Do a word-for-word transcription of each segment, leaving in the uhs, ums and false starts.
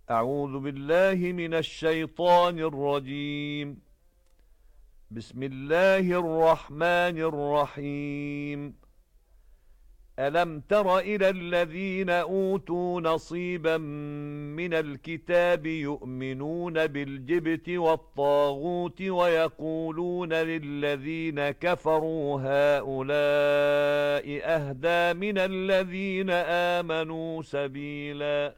أعوذ بالله من الشيطان الرجيم. بسم الله الرحمن الرحيم. ألم تر إلى الذين أوتوا نصيبا من الكتاب يؤمنون بالجبت والطاغوت ويقولون للذين كفروا هؤلاء أهدى من الذين آمنوا سبيلا.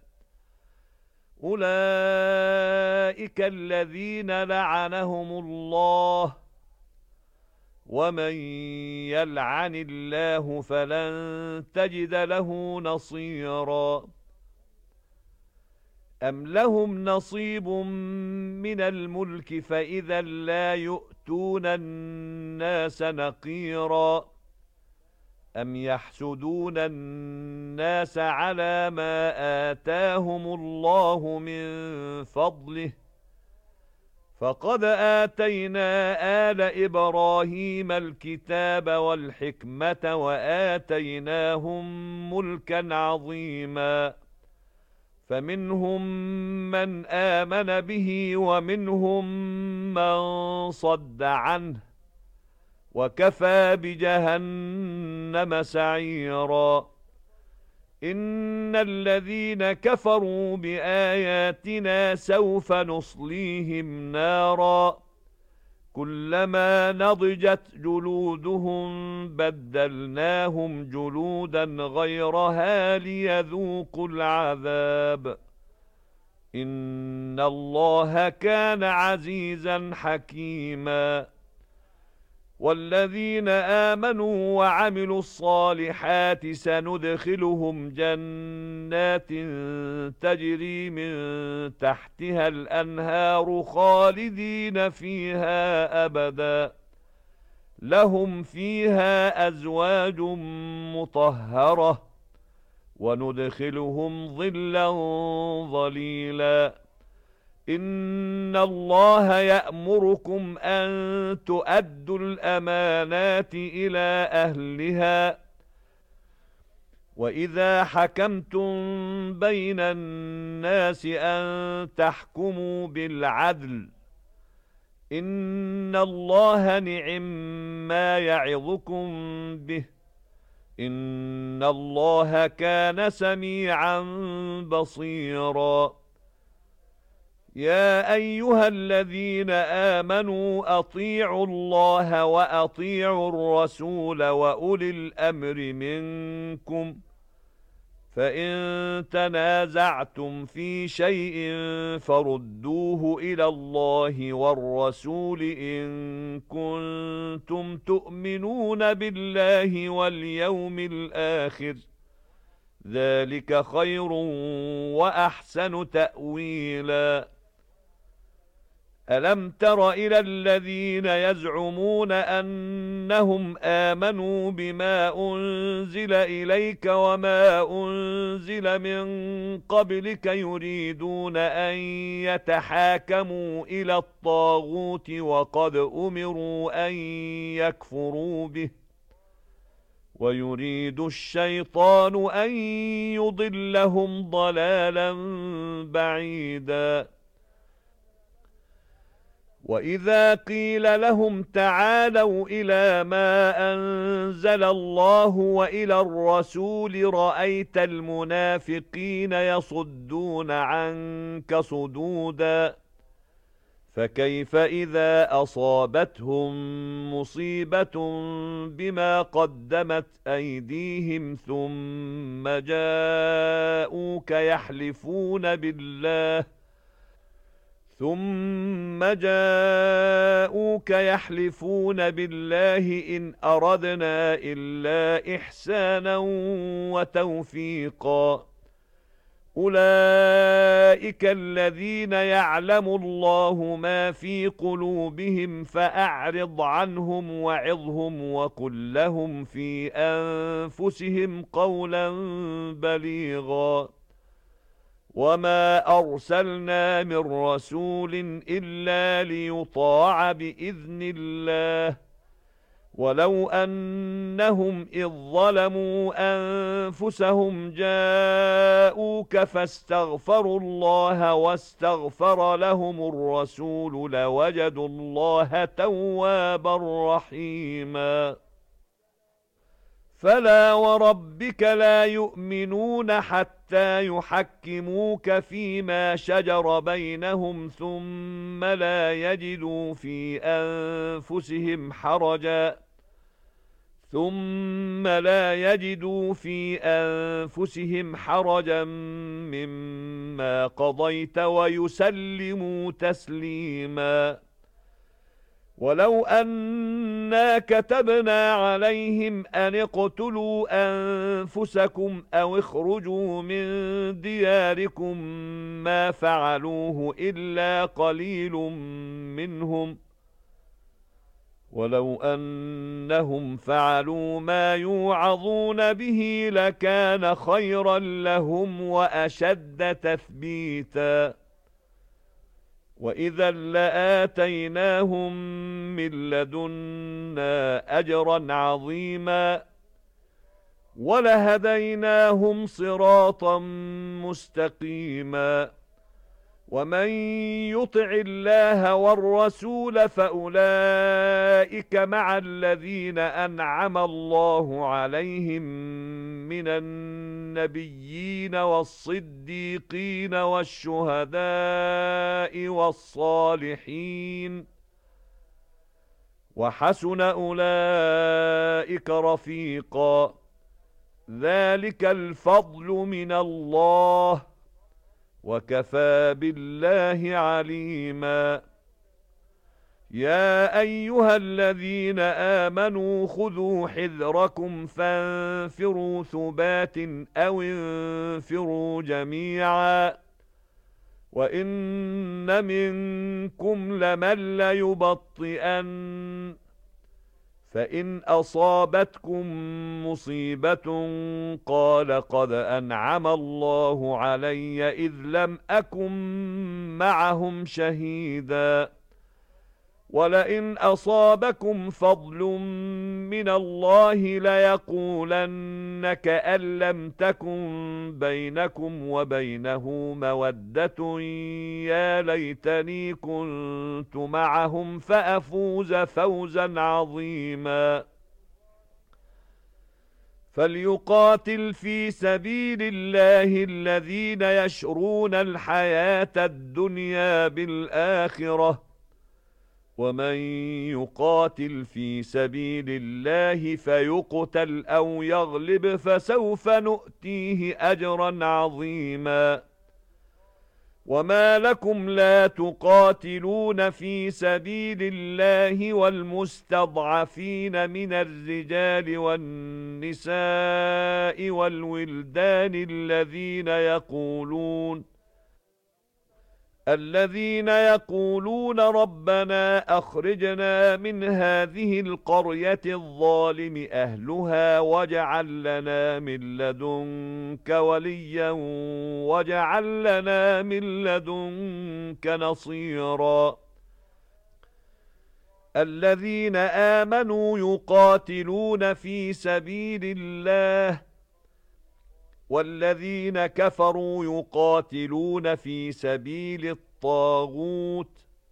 أولئك الذين لعنهم الله، ومن يلعن الله فلن تجد له نصيرا. أم لهم نصيب من الملك فإذا لا يؤتون الناس نقيرا. أم يحسدون الناس على ما آتاهم الله من فضله، فقد آتينا آل إبراهيم الكتاب والحكمة وآتيناهم ملكا عظيما، فمنهم من آمن به ومنهم من صد عنه، وكفى بجهنم سعيرا. إن الذين كفروا بآياتنا سوف نصليهم نارا كلما نضجت جلودهم بدلناهم جلودا غيرها ليذوقوا العذاب. إن الله كان عزيزا حكيما. والذين آمنوا وعملوا الصالحات سندخلهم جنات تجري من تحتها الأنهار خالدين فيها أبدا، لهم فيها أزواج مطهرة، وندخلهم ظلا ظليلا. إن الله يأمركم أن تؤدوا الأمانات إلى أهلها، وإذا حكمتم بين الناس أن تحكموا بالعدل. إن الله نعم ما يعظكم به، إن الله كان سميعا بصيرا. يا أيها الذين آمنوا أطيعوا الله وأطيعوا الرسول وأولي الأمر منكم، فإن تنازعتم في شيء فردوه إلى الله والرسول إن كنتم تؤمنون بالله واليوم الآخر، ذلك خير وأحسن تأويلا. ألم تر إلى الذين يزعمون أنهم آمنوا بما أنزل إليك وما أنزل من قبلك يريدون أن يتحاكموا إلى الطاغوت وقد أمروا أن يكفروا به، ويريد الشيطان أن يضلهم ضلالا بعيدا. وإذا قيل لهم تعالوا إلى ما أنزل الله وإلى الرسول رأيت المنافقين يصدون عنك صدودا. فكيف إذا أصابتهم مصيبة بما قدمت أيديهم ثم جاءوك يحلفون بالله ثم جاءوك يحلفون بالله إن أردنا إلا إحسانا وتوفيقا. أولئك الذين يعلم الله ما في قلوبهم فأعرض عنهم وعظهم وقل لهم في أنفسهم قولا بليغا. وما أرسلنا من رسول إلا ليطاع بإذن الله، ولو أنهم إذ ظلموا أنفسهم جاءوك فاستغفروا الله واستغفر لهم الرسول لوجدوا الله توابا رحيما فلا وربك لا يؤمنون حتى يحكموك فيما شجر بينهم ثم لا يجدوا في أنفسهم حرجا ثم لا يجدوا في أنفسهم حرجا مما قضيت ويسلموا تسليما ولو أنا كتبنا عليهم أن اقتلوا أنفسكم أو اخرجوا من دياركم ما فعلوه إلا قليل منهم ولو أنهم فعلوا ما يوعظون به لكان خيرا لهم وأشد تثبيتا وإذا لآتيناهم من لدنا أجرا عظيما ولهديناهم صراطا مستقيما ومن يطع الله والرسول فأولئك مع الذين أنعم الله عليهم من النبيين والصديقين والشهداء والصالحين وحسن أولئك رفيقا ذلك الفضل من الله وكفى بالله عليما يا أيها الذين آمنوا خذوا حذركم فانفروا ثبات أو انفروا جميعا وإن منكم لمن ليبطئن فإن أصابتكم مصيبة قال قد أنعم الله علي إذ لم أكن معهم شهيدا ولئن أصابكم فضل من الله ليقولن كأن لم تكن بينكم وبينه مودة يا ليتني كنت معهم فأفوز فوزا عظيما فليقاتل في سبيل الله الذين يشرون الحياة الدنيا بالآخرة ومن يقاتل في سبيل الله فيقتل أو يغلب فسوف نؤتيه أجرا عظيما وما لكم لا تقاتلون في سبيل الله والمستضعفين من الرجال والنساء والولدان الذين يقولون الذين يقولون ربنا أخرجنا من هذه القرية الظالم أهلها واجعل لنا من لدنك وليا واجعل لنا من لدنك نصيرا الذين آمنوا يقاتلون في سبيل الله والذين كفروا يقاتلون في سبيل الطاغوت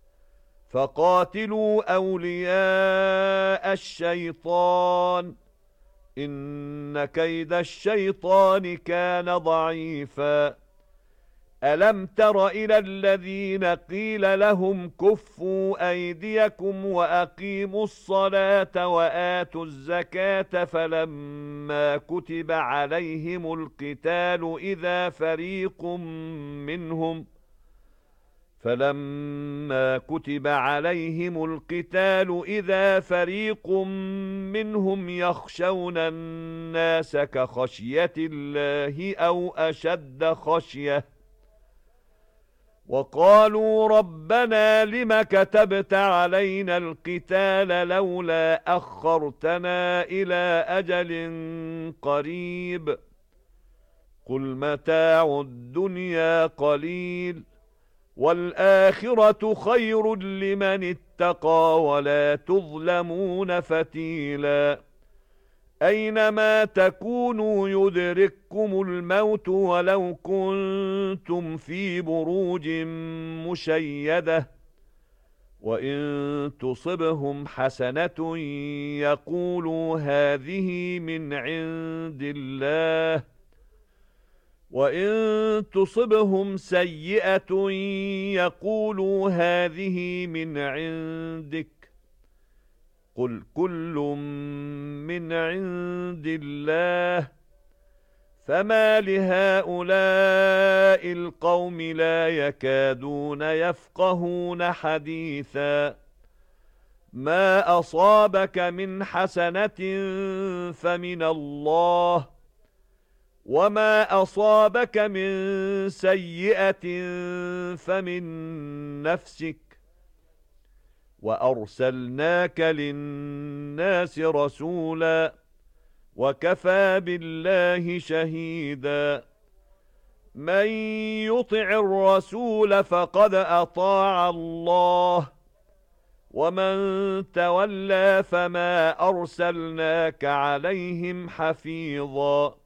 فقاتلوا أولياء الشيطان إن كيد الشيطان كان ضعيفا ألم تر إلى الذين قيل لهم كفوا أيديكم وأقيموا الصلاة وآتوا الزكاة فلما كتب عليهم القتال إذا فريق منهم فلما كتب عليهم القتال إذا فريق منهم يخشون الناس كخشية الله أو أشد خشية وقالوا ربنا لم كتبت علينا القتال لولا أخرتنا إلى أجل قريب قل متاع الدنيا قليل وَالْآخِرَةُ خَيْرٌ لِّمَنِ اتَّقَى وَلَا تُظْلَمُونَ فَتِيلًا أَيْنَمَا تَكُونُوا يُدْرِككُّمُ الْمَوْتُ وَلَوْ كُنتُمْ فِي بُرُوجٍ مُّشَيَّدَةٍ وَإِن تُصِبْهُمْ حَسَنَةٌ يَقُولُوا هَٰذِهِ مِنْ عِندِ اللَّهِ وَإِن تُصِبْهُمْ سَيِّئَةٌ يَقُولُوا هَٰذِهِ مِنْ عِندِكَ قُلْ كُلٌّ مِّنْ عِندِ اللَّهِ فَمَا لِهَٰؤُلَاءِ الْقَوْمِ لَا يَكَادُونَ يَفْقَهُونَ حَدِيثًا مَا أَصَابَكَ مِنْ حَسَنَةٍ فَمِنَ اللَّهِ وَمَا أَصَابَكَ مِن سَيِّئَةٍ فَمِن نَّفْسِكَ وَأَرْسَلْنَاكَ لِلنَّاسِ رَسُولًا وَكَفَى بِاللَّهِ شَهِيدًا مَن يُطِعِ الرَّسُولَ فَقَدْ أَطَاعَ اللَّهَ وَمَن تَوَلَّىٰ فَمَا أَرْسَلْنَاكَ عَلَيْهِمْ حَفِيظًا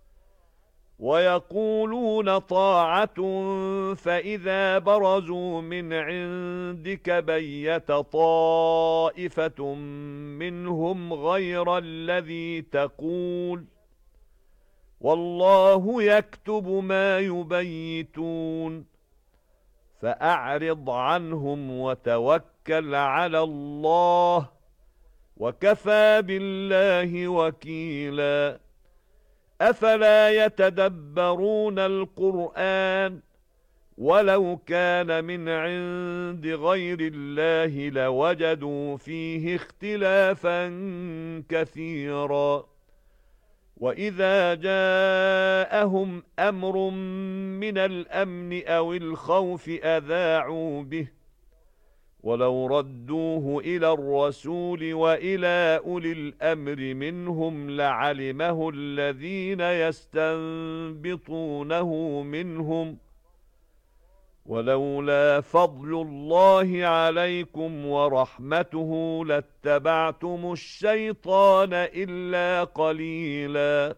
وَيَقُولُونَ طَاعَةٌ فَإِذَا بَرَزُوا مِنْ عِندِكَ بَيَّتَ طَائِفَةٌ مِّنْهُمْ غَيْرَ الَّذِي تَقُولُ وَاللَّهُ يَكْتُبُ مَا يُبَيِّتُونَ فَأَعْرِضْ عَنْهُمْ وَتَوَكَّلْ عَلَى اللَّهِ وَكَفَى بِاللَّهِ وَكِيلًا أَفَلَا يَتَدَبَّرُونَ الْقُرْآنَ وَلَوْ كَانَ مِنْ عِندِ غَيْرِ اللَّهِ لَوَجَدُوا فِيهِ اخْتِلَافًا كَثِيرًا وَإِذَا جَاءَهُمْ أَمْرٌ مِّنَ الْأَمْنِ أَوِ الْخَوْفِ أَذَاعُوا بِهِ وَلَوْ رَدُّوهُ إِلَى الرَّسُولِ وَإِلَى أُولِي الْأَمْرِ مِنْهُمْ لَعَلِمَهُ الَّذِينَ يَسْتَنبِطُونَهُ مِنْهُمْ وَلَوْلَا فَضْلُ اللَّهِ عَلَيْكُمْ وَرَحْمَتُهُ لَاتَّبَعْتُمُ الشَّيْطَانَ إِلَّا قَلِيلًا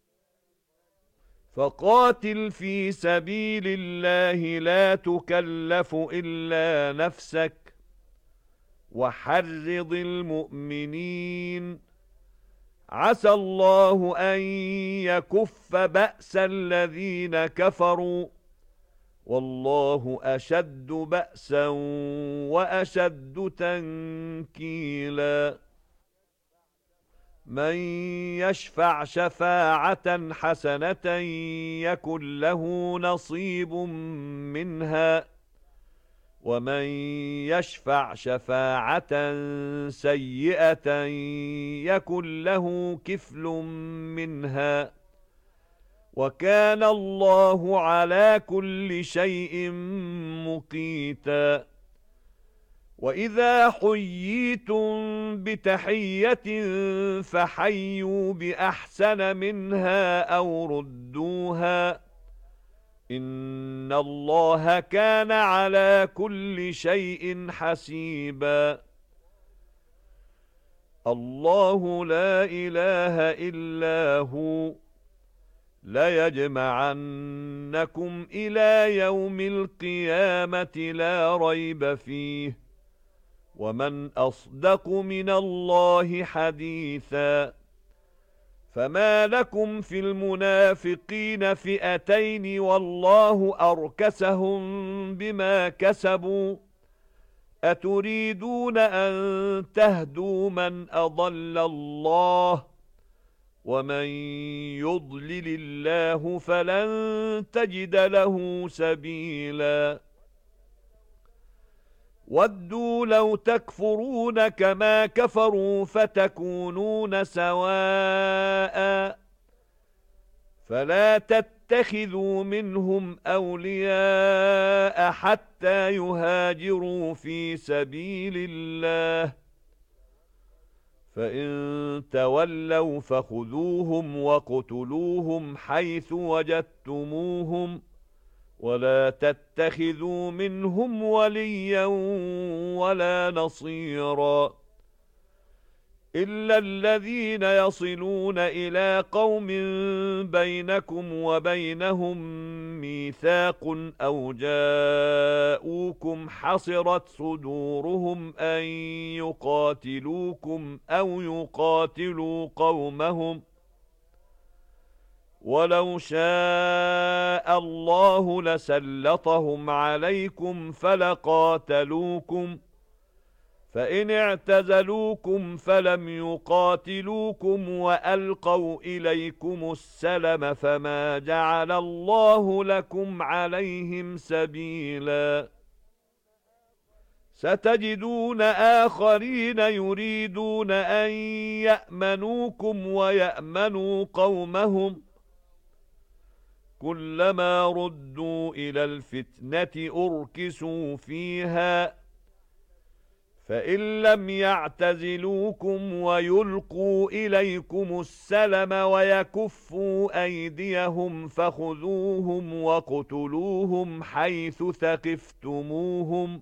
فَقَاتِلْ فِي سَبِيلِ اللَّهِ لَا تُكَلَّفُ إِلَّا نَفْسَكَ وَحَرِّضِ الْمُؤْمِنِينَ عَسَى اللَّهُ أَن يَكُفَّ بَأْسَ الَّذِينَ كَفَرُوا وَاللَّهُ أَشَدُّ بَأْسًا وَأَشَدُّ تَنكِيلًا مَن يَشْفَعْ شَفَاعَةً حَسَنَةً يَكُن لَّهُ نَصِيبٌ مِّنْهَا وَمَن يَشْفَعْ شَفَاعَةً سَيِّئَةً يَكُن لَّهُ كِفْلٌ مِّنْهَا وَكَانَ اللَّهُ عَلَى كُلِّ شَيْءٍ مُقِيتًا وَإِذَا حُيِّيتُم بِتَحِيَّةٍ فَحَيُّوا بِأَحْسَنَ مِنْهَا أَوْ رُدُّوهَا إِنَّ اللَّهَ كَانَ عَلَى كُلِّ شَيْءٍ حَسِيبًا اللَّهُ لَا إِلَٰهَ إِلَّا هُوَ لَيَجْمَعَنَّكُمْ إِلَى يَوْمِ الْقِيَامَةِ لَا رَيْبَ فِيهِ وَمَنْ أَصْدَقُ مِنَ اللَّهِ حَدِيثًا فَمَا لَكُمْ فِي الْمُنَافِقِينَ فِئَتَيْنِ وَاللَّهُ أَرْكَسَهُم بِمَا كَسَبُوا أَتُرِيدُونَ أَن تَهْدُوا مَنْ أَضَلَّ اللَّهُ وَمَن يُضْلِلِ اللَّهُ فَلَن تَجِدَ لَهُ سَبِيلًا وَدُّوا لَوْ تَكْفُرُونَ كَمَا كَفَرُوا فَتَكُونُونَ سَوَاءً فَلَا تَتَّخِذُوا مِنْهُمْ أَوْلِيَاءَ حَتَّى يُهَاجِرُوا فِي سَبِيلِ اللَّهِ فَإِن تَوَلَّوْا فَخُذُوهُمْ وَاقْتُلُوهُمْ حَيْثُ وَجَدتُّمُوهُمْ ولا تتخذوا منهم وليا ولا نصيرا إلا الذين يصلون إلى قوم بينكم وبينهم ميثاق أو جاءوكم حصرت صدورهم أن يقاتلوكم أو يقاتلوا قومهم ولو شاء الله لسلطهم عليكم فلقاتلوكم فإن اعتزلوكم فلم يقاتلوكم وألقوا إليكم السلم فما جعل الله لكم عليهم سبيلا ستجدون آخرين يريدون أن يأمنوكم ويأمنوا قومهم كلما ردوا إلى الفتنة أركسوا فيها فإن لم يعتزلوكم ويلقوا إليكم السلم ويكفوا أيديهم فخذوهم وقتلوهم حيث ثقفتموهم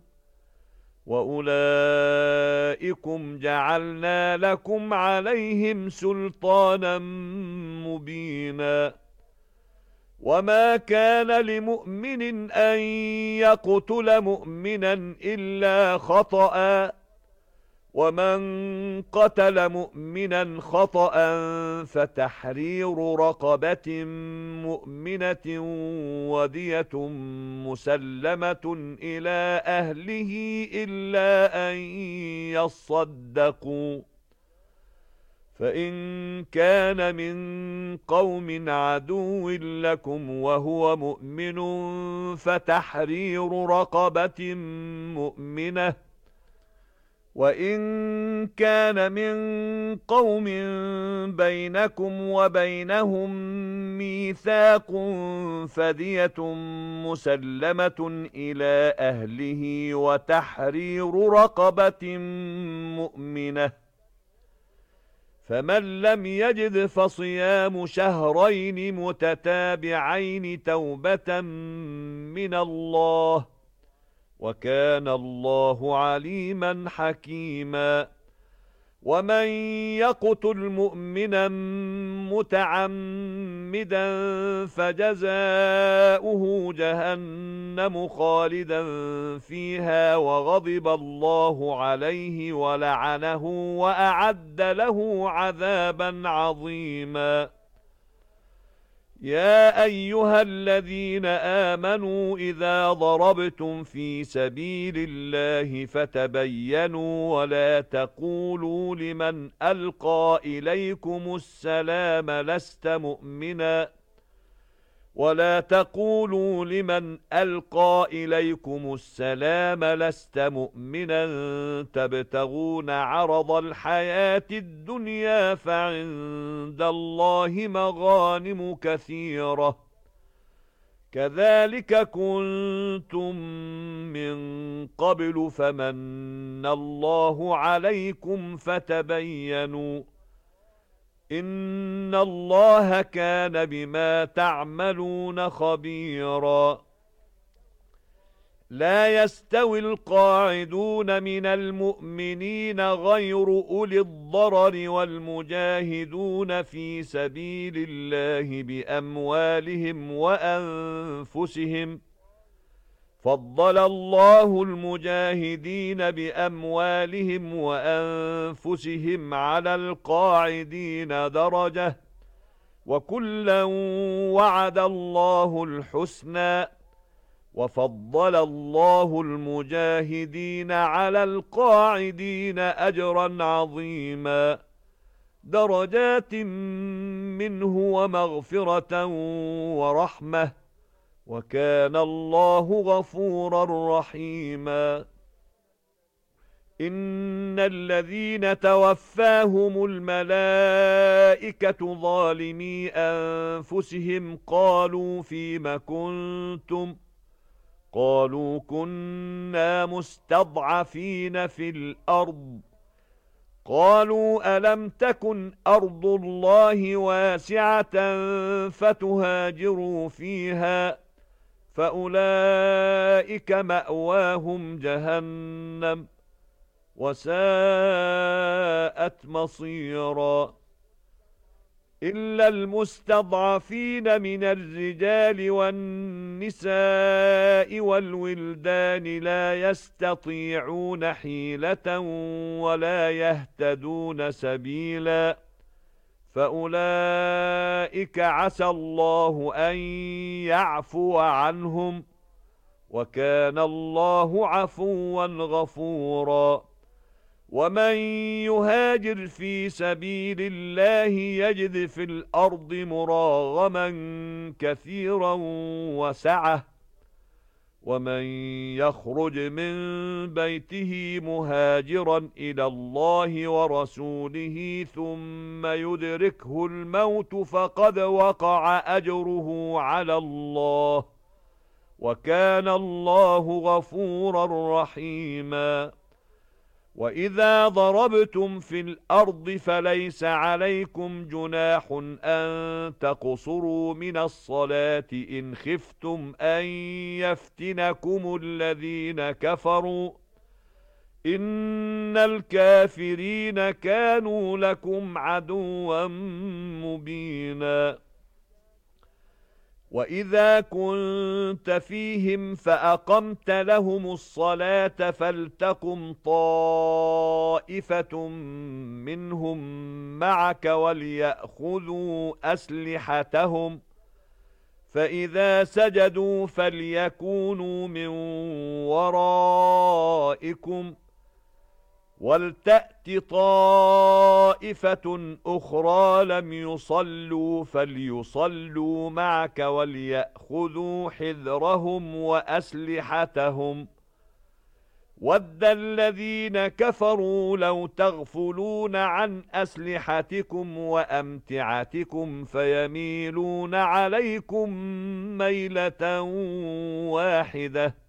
وأولئكم جعلنا لكم عليهم سلطانا مبينا وما كان لمؤمن أن يقتل مؤمنا إلا خطأ ومن قتل مؤمنا خطأ فتحرير رقبة مؤمنة ودية مسلمة إلى أهله إلا أن يصدقوا فإن كان من قوم عدو لكم وهو مؤمن فتحرير رقبة مؤمنة وإن كان من قوم بينكم وبينهم ميثاق فدية مسلمة إلى أهله وتحرير رقبة مؤمنة فمن لم يجد فصيام شهرين متتابعين توبة من الله وكان الله عليما حكيما ومن يقتل مؤمنا متعمدا فجزاؤه جهنم خالدا فيها وغضب الله عليه ولعنه وأعد له عذابا عظيما يا أيها الذين آمنوا إذا ضربتم في سبيل الله فتبينوا ولا تقولوا لمن ألقى إليكم السلام لست مؤمنا ولا تقولوا لمن ألقى إليكم السلام لست مؤمنا تبتغون عرض الحياة الدنيا فعند الله مغانم كثيرة كذلك كنتم من قبل فمن الله عليكم فتبينوا إن الله كان بما تعملون خبيرا لا يستوي القاعدون من المؤمنين غير أولي الضرر والمجاهدون في سبيل الله بأموالهم وأنفسهم فضل الله المجاهدين بأموالهم وأنفسهم على القاعدين درجة وكلا وعد الله الحسنى وفضل الله المجاهدين على القاعدين أجرا عظيما درجات منه ومغفرة ورحمة وكان الله غفورا رحيما إن الذين توفاهم الملائكة ظالمي أنفسهم قالوا فيم كنتم قالوا كنا مستضعفين في الأرض قالوا ألم تكن أرض الله واسعة فتهاجروا فيها فأولئك مأواهم جهنم وساءت مصيرا إلا المستضعفين من الرجال والنساء والولدان لا يستطيعون حيلة ولا يهتدون سبيلا فأولئك عسى الله أن يعفو عنهم وكان الله عفوا غفورا ومن يهاجر في سبيل الله يجد في الأرض مراغما كثيرا وسعة ومن يخرج من بيته مهاجرا إلى الله ورسوله ثم يدركه الموت فقد وقع أجره على الله وكان الله غفورا رحيما وَإِذَا ضَرَبْتُمْ فِي الْأَرْضِ فَلَيْسَ عَلَيْكُمْ جُنَاحٌ أَن تَقْصُرُوا مِنَ الصَّلَاةِ إِنْ خِفْتُمْ أَن يَفْتِنَكُمُ الَّذِينَ كَفَرُوا إِنَّ الْكَافِرِينَ كَانُوا لَكُمْ عَدُوًّا مُبِينًا وَإِذَا كُنْتَ فِيهِمْ فَأَقَمْتَ لَهُمُ الصَّلَاةَ فَلْتَقُمْ طَائِفَةٌ مِّنْهُمْ مَعَكَ وَلْيَأْخُذُوا أَسْلِحَتَهُمْ فَإِذَا سَجَدُوا فَلْيَكُونُوا مِنْ وَرَائِكُمْ وَلْتَأْتِ طَائِفَةٌ أُخْرَى لَمْ يُصَلُّوا فَلْيُصَلُّوا مَعَكَ وَلْيَأْخُذُوا حِذْرَهُمْ وَأَسْلِحَتَهُمْ وَدَّ الَّذِينَ كَفَرُوا لَوْ تَغْفُلُونَ عَنْ أَسْلِحَتِكُمْ وَأَمْتِعَتِكُمْ فَيَمِيلُونَ عَلَيْكُمْ مَيْلَةً وَاحِدَةً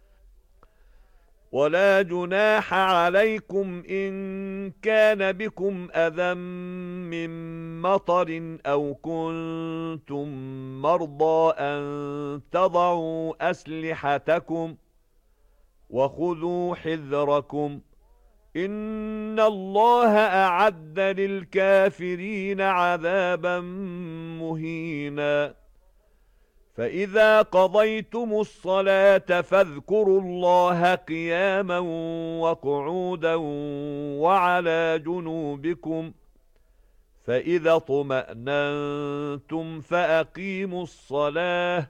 وَلَا جُنَاحَ عَلَيْكُمْ إِن كَانَ بِكُمْ أَذًى مِّن مَّطَرٍ أَوْ كُنتُم مَّرْضَىٰ أَن تَضَعُوا أَسْلِحَتَكُمْ وَخُذُوا حِذْرَكُمْ إِنَّ اللَّهَ أَعَدَّ لِلْكَافِرِينَ عَذَابًا مُّهِينًا فَإِذَا قَضَيْتُمُ الصَّلَاةَ فاذكروا اللَّهَ قِيَامًا وَقُعُودًا وَعَلَى جُنُوبِكُمْ فَإِذَا اطْمَأْنَنْتُمْ فَأَقِيمُوا الصَّلَاةَ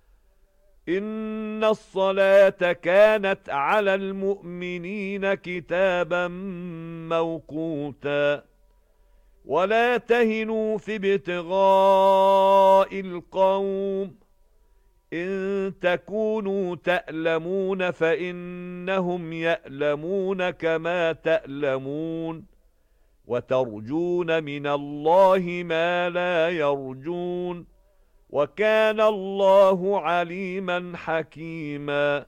إِنَّ الصَّلَاةَ كَانَتْ عَلَى الْمُؤْمِنِينَ كِتَابًا مَّوْقُوتًا وَلَا تَهِنُوا فِي ابْتِغَاءِ الْقَوْمِ إِن تَكُونُوا تَأْلَمُونَ فَإِنَّهُمْ يَأْلَمُونَ كَمَا تَأْلَمُونَ وَتَرْجُونَ مِنَ اللَّهِ مَا لَا يَرْجُونَ وَكَانَ اللَّهُ عَلِيمًا حَكِيمًا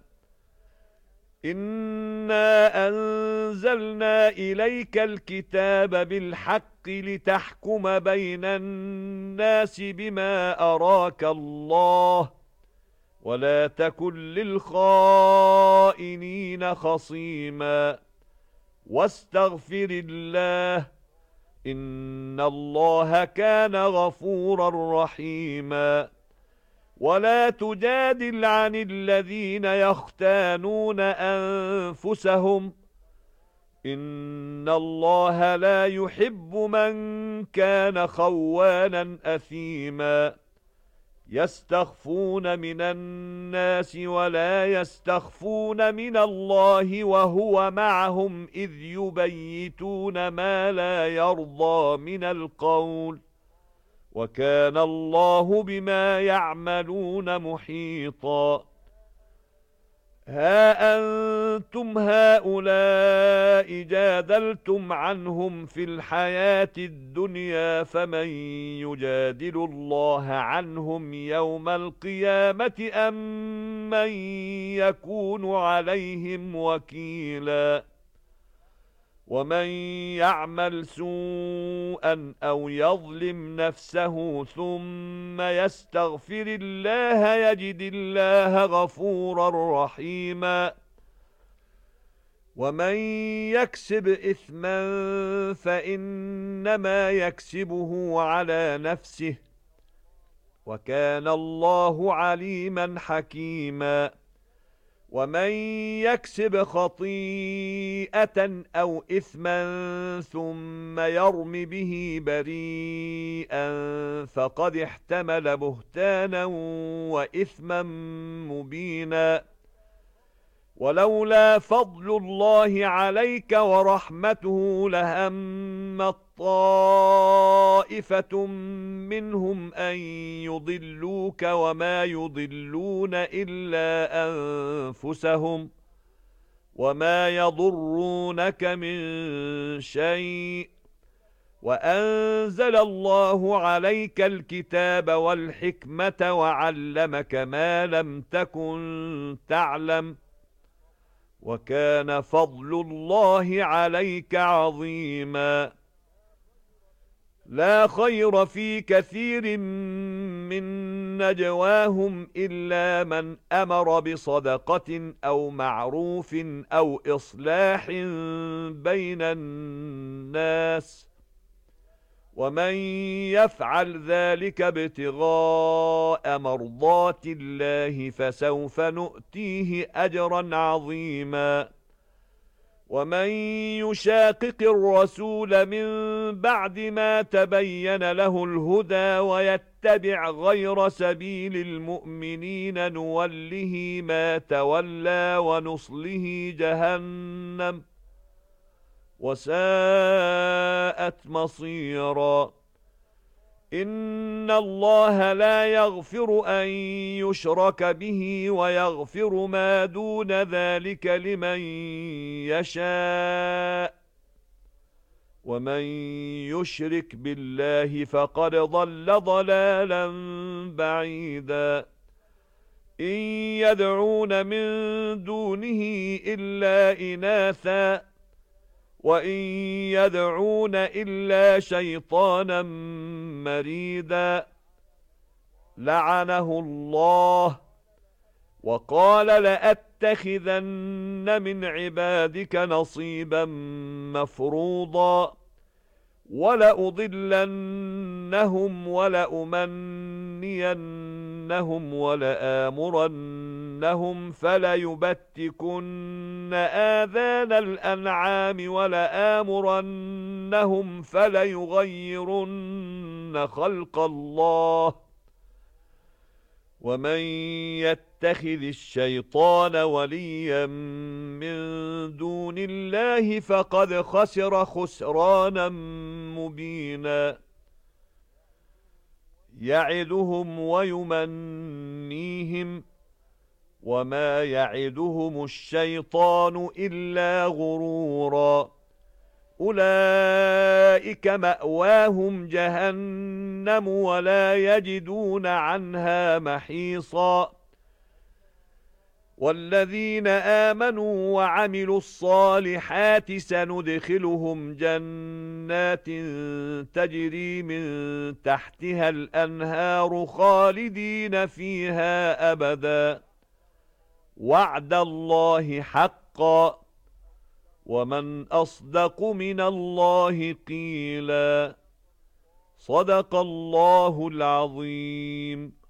إِنَّا أَنزَلْنَا إِلَيْكَ الْكِتَابَ بِالْحَقِّ لِتَحْكُمَ بَيْنَ النَّاسِ بِمَا أَرَاكَ اللَّهُ وَلَا تَكُنْ لِلْخَائِنِينَ خَصِيمًا وَاسْتَغْفِرِ اللَّهَ إِنَّ اللَّهَ كَانَ غَفُورًا رَّحِيمًا وَلَا تُجَادِلْ عَنِ الَّذِينَ يَخْتَانُونَ أَنفُسَهُمْ إِنَّ اللَّهَ لَا يُحِبُّ مَن كَانَ خَوَّانًا أَثِيمًا يَسْتَخْفُونَ مِنَ النَّاسِ وَلَا يَسْتَخْفُونَ مِنَ اللَّهِ وَهُوَ مَعَهُمْ إِذْ يُبَيِّتُونَ مَا لَا يَرْضَى مِنَ الْقَوْلِ وَكَانَ اللَّهُ بِمَا يَعْمَلُونَ مُحِيطًا هَا أَنْتُمْ هَؤُلَاءِ جَادَلْتُمْ عَنْهُمْ فِي الْحَيَاةِ الدُّنْيَا فَمَنْ يُجَادِلُ اللَّهَ عَنْهُمْ يَوْمَ الْقِيَامَةِ أَمْ مَنْ يَكُونُ عَلَيْهِمْ وَكِيلًا ومن يعمل سوءا أو يظلم نفسه ثم يستغفر الله يجد الله غفورا رحيما ومن يكسب إثما فإنما يكسبه على نفسه وكان الله عليما حكيما ومن يكسب خطيئة أو إثما ثم يرم به بريئا فقد احتمل بهتانا وإثما مبينا ولولا فضل الله عليك ورحمته لهم طائفة منهم أن يضلوك وما يضلون إلا أنفسهم وما يضرونك من شيء وأنزل الله عليك الكتاب والحكمة وعلمك ما لم تكن تعلم وكان فضل الله عليك عظيما لا خير في كثير من نجواهم إلا من أمر بصدقة أو معروف أو إصلاح بين الناس ومن يفعل ذلك ابتغاء مرضات الله فسوف نؤتيه أجرا عظيما ومن يشاقق الرسول من بعد ما تبين له الهدى ويتبع غير سبيل المؤمنين نوله ما تولى ونصله جهنم وساءت مصيرا إن الله لا يغفر أن يشرك به ويغفر ما دون ذلك لمن يشاء ومن يشرك بالله فقد ضل ضلالا بعيدا إن يدعون من دونه إلا إناثا وَإِن يَدْعُونَ إِلَّا شَيْطَانًا مَرِيدًا لعنه الله وقال لأتخذن من عبادك نصيبا مفروضا ولأضلنهم ولأمنينهم ولآمرنهم فليبتكن آذان الأنعام ولآمرنهم فليغيرن خلق الله ومن يتخذ الشيطان وليا من دون الله فقد خسر خسرانا مبينا يعدهم ويمنيهم وما يعدهم الشيطان إلا غرورا أولئك مأواهم جهنم ولا يجدون عنها محيصا والذين آمنوا وعملوا الصالحات سندخلهم جنات تجري من تحتها الأنهار خالدين فيها أبدا وعد الله حقا ومن أصدق من الله قيلا صدق الله العظيم.